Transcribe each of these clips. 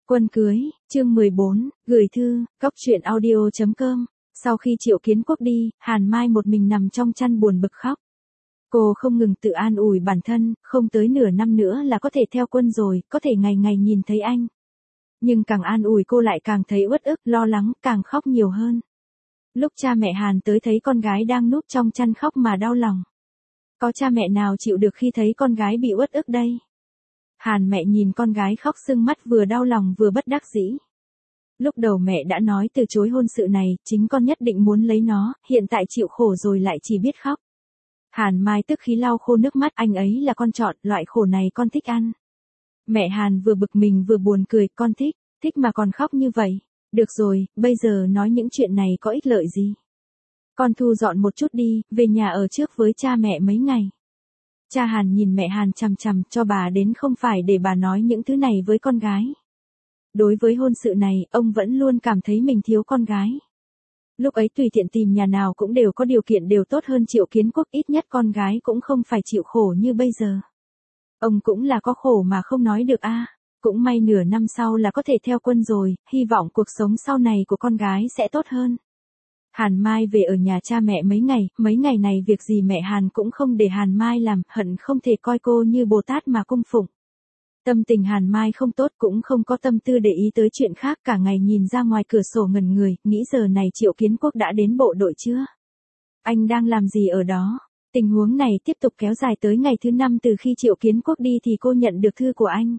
Quân cưới, chương 14, gửi thư, cóc truyện audio.com. Sau khi Triệu Kiến Quốc đi, Hàn Mai một mình nằm trong chăn buồn bực khóc. Cô không ngừng tự an ủi bản thân, không tới nửa năm nữa là có thể theo quân rồi, có thể ngày ngày nhìn thấy anh. Nhưng càng an ủi cô lại càng thấy uất ức, lo lắng, càng khóc nhiều hơn. Lúc cha mẹ Hàn tới thấy con gái đang núp trong chăn khóc mà đau lòng. Có cha mẹ nào chịu được khi thấy con gái bị uất ức đây? Hàn mẹ nhìn con gái khóc sưng mắt vừa đau lòng vừa bất đắc dĩ. Lúc đầu mẹ đã nói từ chối hôn sự này, chính con nhất định muốn lấy nó, hiện tại chịu khổ rồi lại chỉ biết khóc. Hàn Mai tức khí lau khô nước mắt, anh ấy là con chọn, loại khổ này con thích ăn. Mẹ Hàn vừa bực mình vừa buồn cười, con thích mà còn khóc như vậy. Được rồi, bây giờ nói những chuyện này có ích lợi gì? Con thu dọn một chút đi, về nhà ở trước với cha mẹ mấy ngày. Cha Hàn nhìn mẹ Hàn chằm chằm, cho bà đến không phải để bà nói những thứ này với con gái. Đối với hôn sự này, ông vẫn luôn cảm thấy mình thiếu con gái. Lúc ấy tùy tiện tìm nhà nào cũng đều có điều kiện đều tốt hơn Triệu Kiến Quốc, ít nhất con gái cũng không phải chịu khổ như bây giờ. Ông cũng là có khổ mà không nói được a. Cũng may nửa năm sau là có thể theo quân rồi, hy vọng cuộc sống sau này của con gái sẽ tốt hơn. Hàn Mai về ở nhà cha mẹ mấy ngày này việc gì mẹ Hàn cũng không để Hàn Mai làm, hận không thể coi cô như Bồ Tát mà cung phụng. Tâm tình Hàn Mai không tốt, cũng không có tâm tư để ý tới chuyện khác, cả ngày nhìn ra ngoài cửa sổ ngẩn người, nghĩ giờ này Triệu Kiến Quốc đã đến bộ đội chưa? Anh đang làm gì ở đó? Tình huống này tiếp tục kéo dài tới ngày thứ 5 từ khi Triệu Kiến Quốc đi thì cô nhận được thư của anh.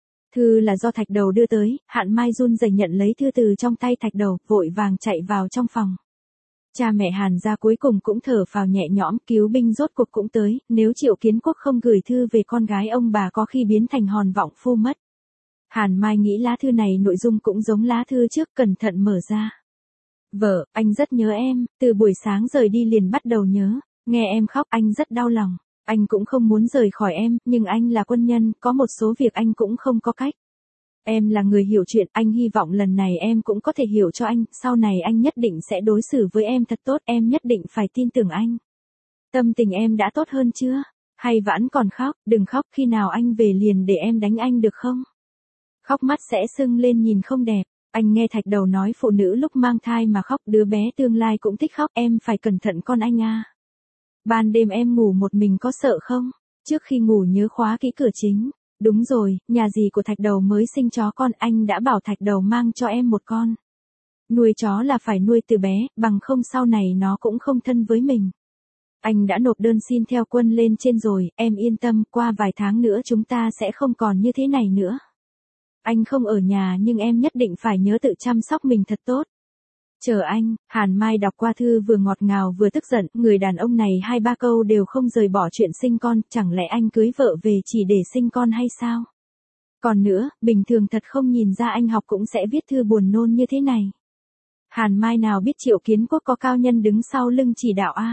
Thư là do Thạch Đầu đưa tới, Hàn Mai run rẩy nhận lấy thư từ trong tay Thạch Đầu, vội vàng chạy vào trong phòng. Cha mẹ Hàn gia cuối cùng cũng thở phào nhẹ nhõm, cứu binh rốt cuộc cũng tới, nếu Triệu Kiến Quốc không gửi thư về con gái ông bà có khi biến thành hòn vọng phu mất. Hàn Mai nghĩ lá thư này nội dung cũng giống lá thư trước, cẩn thận mở ra. Vợ, anh rất nhớ em, từ buổi sáng rời đi liền bắt đầu nhớ, nghe em khóc anh rất đau lòng, anh cũng không muốn rời khỏi em, nhưng anh là quân nhân, có một số việc anh cũng không có cách. Em là người hiểu chuyện, anh hy vọng lần này em cũng có thể hiểu cho anh, sau này anh nhất định sẽ đối xử với em thật tốt, em nhất định phải tin tưởng anh. Tâm tình em đã tốt hơn chưa? Hay vẫn còn khóc, đừng khóc, khi nào anh về liền để em đánh anh được không? Khóc mắt sẽ sưng lên nhìn không đẹp. Anh nghe Thạch Đầu nói phụ nữ lúc mang thai mà khóc, đứa bé tương lai cũng thích khóc, em phải cẩn thận con anh à. Ban đêm em ngủ một mình có sợ không? Trước khi ngủ nhớ khóa kỹ cửa chính. Đúng rồi, nhà dì của Thạch Đầu mới sinh chó con, anh đã bảo Thạch Đầu mang cho em một con. Nuôi chó là phải nuôi từ bé, bằng không sau này nó cũng không thân với mình. Anh đã nộp đơn xin theo quân lên trên rồi, em yên tâm, qua vài tháng nữa chúng ta sẽ không còn như thế này nữa. Anh không ở nhà nhưng em nhất định phải nhớ tự chăm sóc mình thật tốt. Chờ anh. Hàn Mai đọc qua thư vừa ngọt ngào vừa tức giận, người đàn ông này 2-3 câu đều không rời bỏ chuyện sinh con, chẳng lẽ anh cưới vợ về chỉ để sinh con hay sao? Còn nữa, bình thường thật không nhìn ra anh học cũng sẽ viết thư buồn nôn như thế này. Hàn Mai nào biết Triệu Kiến Quốc có cao nhân đứng sau lưng chỉ đạo a.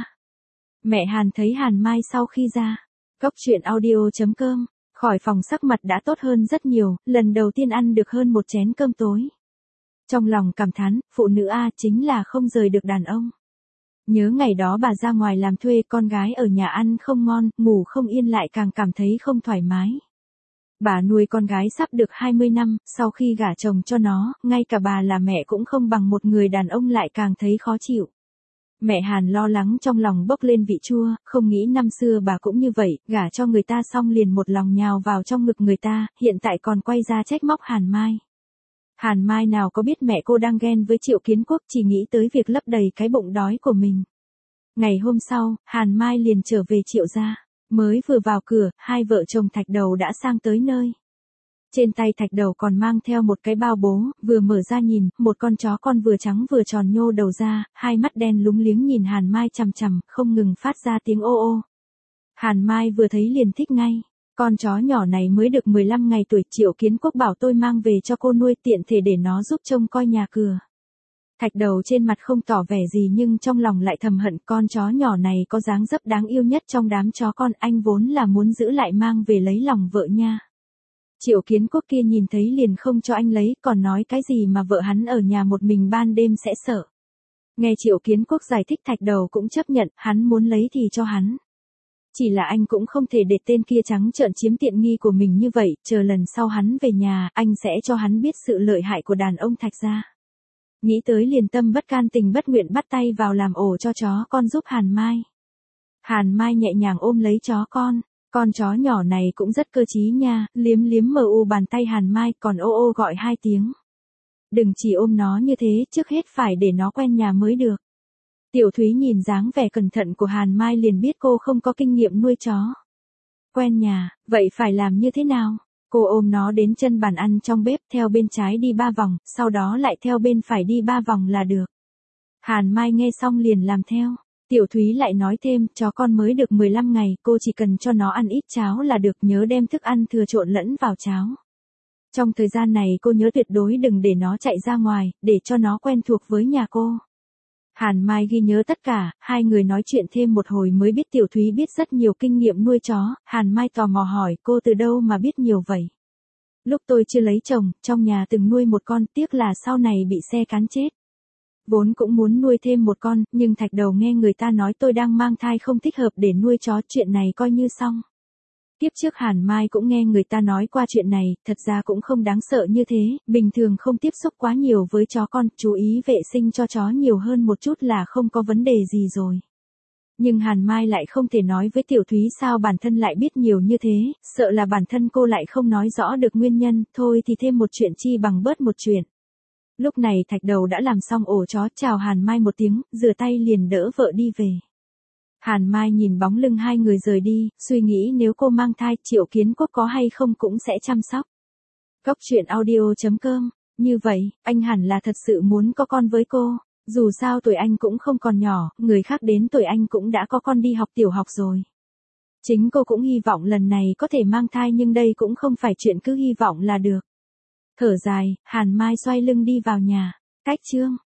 Mẹ Hàn thấy Hàn Mai sau khi ra cóc truyện audio.com, khỏi phòng sắc mặt đã tốt hơn rất nhiều, lần đầu tiên ăn được hơn một chén cơm tối. Trong lòng cảm thán, phụ nữ A chính là không rời được đàn ông. Nhớ ngày đó bà ra ngoài làm thuê, con gái ở nhà ăn không ngon, ngủ không yên lại càng cảm thấy không thoải mái. Bà nuôi con gái sắp được 20 năm, sau khi gả chồng cho nó, ngay cả bà là mẹ cũng không bằng một người đàn ông lại càng thấy khó chịu. Mẹ Hàn lo lắng trong lòng bốc lên vị chua, không nghĩ năm xưa bà cũng như vậy, gả cho người ta xong liền một lòng nhào vào trong ngực người ta, hiện tại còn quay ra trách móc Hàn Mai. Hàn Mai nào có biết mẹ cô đang ghen với Triệu Kiến Quốc, chỉ nghĩ tới việc lấp đầy cái bụng đói của mình. Ngày hôm sau, Hàn Mai liền trở về Triệu gia. Mới vừa vào cửa, hai vợ chồng Thạch Đầu đã sang tới nơi. Trên tay Thạch Đầu còn mang theo một cái bao bố, vừa mở ra nhìn, một con chó con vừa trắng vừa tròn nhô đầu ra, hai mắt đen lúng liếng nhìn Hàn Mai chằm chằm, không ngừng phát ra tiếng ô ô. Hàn Mai vừa thấy liền thích ngay. Con chó nhỏ này mới được 15 ngày tuổi, Triệu Kiến Quốc bảo tôi mang về cho cô nuôi, tiện thể để nó giúp trông coi nhà cửa. Thạch Đầu trên mặt không tỏ vẻ gì nhưng trong lòng lại thầm hận, con chó nhỏ này có dáng dấp đáng yêu nhất trong đám chó con, anh vốn là muốn giữ lại mang về lấy lòng vợ nha. Triệu Kiến Quốc kia nhìn thấy liền không cho anh lấy, còn nói cái gì mà vợ hắn ở nhà một mình ban đêm sẽ sợ. Nghe Triệu Kiến Quốc giải thích Thạch Đầu cũng chấp nhận, hắn muốn lấy thì cho hắn. Chỉ là anh cũng không thể để tên kia trắng trợn chiếm tiện nghi của mình như vậy, chờ lần sau hắn về nhà, anh sẽ cho hắn biết sự lợi hại của đàn ông Thạch gia. Nghĩ tới liền tâm bất can tình bất nguyện bắt tay vào làm ổ cho chó con giúp Hàn Mai. Hàn Mai nhẹ nhàng ôm lấy chó con chó nhỏ này cũng rất cơ trí nha, liếm liếm mờ u bàn tay Hàn Mai còn ô ô gọi 2 tiếng. Đừng chỉ ôm nó như thế, trước hết phải để nó quen nhà mới được. Tiểu Thúy nhìn dáng vẻ cẩn thận của Hàn Mai liền biết cô không có kinh nghiệm nuôi chó. Quen nhà, vậy phải làm như thế nào? Cô ôm nó đến chân bàn ăn trong bếp, theo bên trái đi 3 vòng, sau đó lại theo bên phải đi 3 vòng là được. Hàn Mai nghe xong liền làm theo. Tiểu Thúy lại nói thêm, chó con mới được 15 ngày, cô chỉ cần cho nó ăn ít cháo là được, nhớ đem thức ăn thừa trộn lẫn vào cháo. Trong thời gian này cô nhớ tuyệt đối đừng để nó chạy ra ngoài, để cho nó quen thuộc với nhà cô. Hàn Mai ghi nhớ tất cả, hai người nói chuyện thêm một hồi mới biết Tiểu Thúy biết rất nhiều kinh nghiệm nuôi chó. Hàn Mai tò mò hỏi cô từ đâu mà biết nhiều vậy. Lúc tôi chưa lấy chồng, trong nhà từng nuôi một con, tiếc là sau này bị xe cán chết. Vốn cũng muốn nuôi thêm một con, nhưng Thạch Đầu nghe người ta nói tôi đang mang thai không thích hợp để nuôi chó, chuyện này coi như xong. Tiếp trước Hàn Mai cũng nghe người ta nói qua chuyện này, thật ra cũng không đáng sợ như thế, bình thường không tiếp xúc quá nhiều với chó con, chú ý vệ sinh cho chó nhiều hơn một chút là không có vấn đề gì rồi. Nhưng Hàn Mai lại không thể nói với Tiểu Thúy sao bản thân lại biết nhiều như thế, sợ là bản thân cô lại không nói rõ được nguyên nhân, thôi thì thêm một chuyện chi bằng bớt một chuyện. Lúc này Thạch Đầu đã làm xong ổ chó, chào Hàn Mai một tiếng, rửa tay liền đỡ vợ đi về. Hàn Mai nhìn bóng lưng hai người rời đi, suy nghĩ nếu cô mang thai, Triệu Kiến Quốc có hay không cũng sẽ chăm sóc. Góc truyện audio.com, như vậy, anh hẳn là thật sự muốn có con với cô, dù sao tuổi anh cũng không còn nhỏ, người khác đến tuổi anh cũng đã có con đi học tiểu học rồi. Chính cô cũng hy vọng lần này có thể mang thai nhưng đây cũng không phải chuyện cứ hy vọng là được. Thở dài, Hàn Mai xoay lưng đi vào nhà. Cách chương